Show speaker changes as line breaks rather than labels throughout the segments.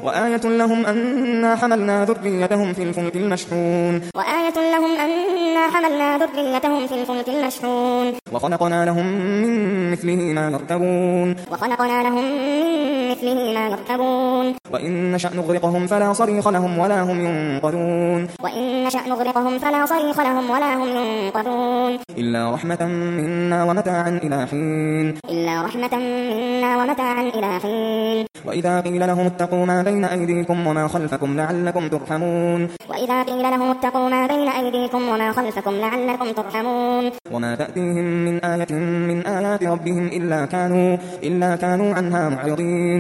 وآية لهم أنا حملنا ذريتهم في الفلك المشحون وخلقنا لهم من مثله ما يركبون وإن نشأ نغرقهم فلا صريخ لهم ولا هم ينقذون إلا رحمة منا ومتاعا إلى حين وإذا قيل لهم اتقوا ما بين أيديكم وما خلفكم لعلكم ترحمون وما تأتيهم من آية من آيات ربهم إلا كانوا عنها معرضين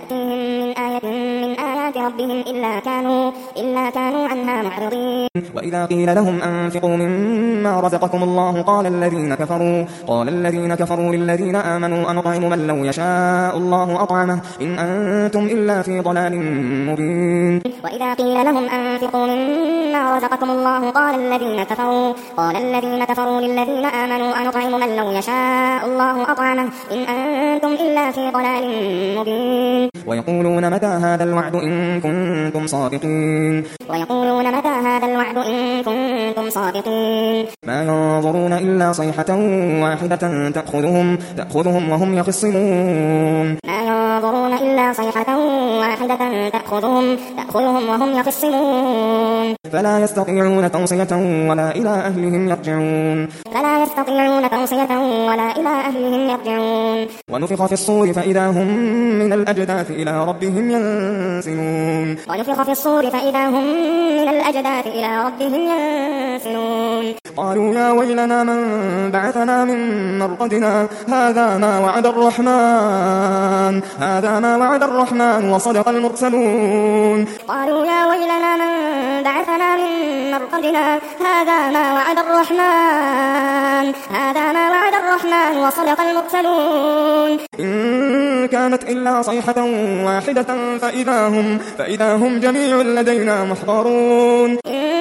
وإذا قيل لهم أنفقوا مما رزقكم الله قال الذين كفروا للذين آمنوا أنطعم من لو يشاء الله أطعمه إن أنتم إلا في ضلال مبين
وإذا قيل لهم أنفقوا مما رزقكم الله قال الذين كفروا للذين آمنوا أنطعم من لو يشاء الله أطعمه إن أنتم إلا في ضلال مبين
ويقولون متى هذا الوعد إن كنتم صادقين ما ينظرون إلا صيحة واحدة تأخذهم وهم يخصمون فلا يستطيعون توصية ولا إلى أهلهم يرجعون ونفخ في الصور فإذا هم من الأجداث إلى ربهم ينسلون قالوا يا ويلنا من بعثنا من مرقدنا هذا ما وعد الرحمن وصدق المرسلون إن كانت إلا صيحة واحدة فإذا هم جميع لدينا محضرون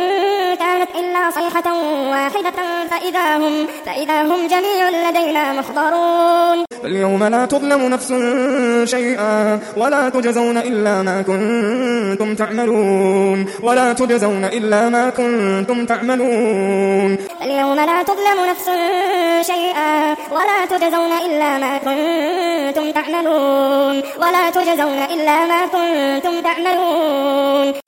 فاليوم لا تظلم نفس شيئا ولا تجزون إلا ما كنتم تعملون
اليوم لا تظلم نفس شيئا ولا تجزون إلا ما كنتم تعملون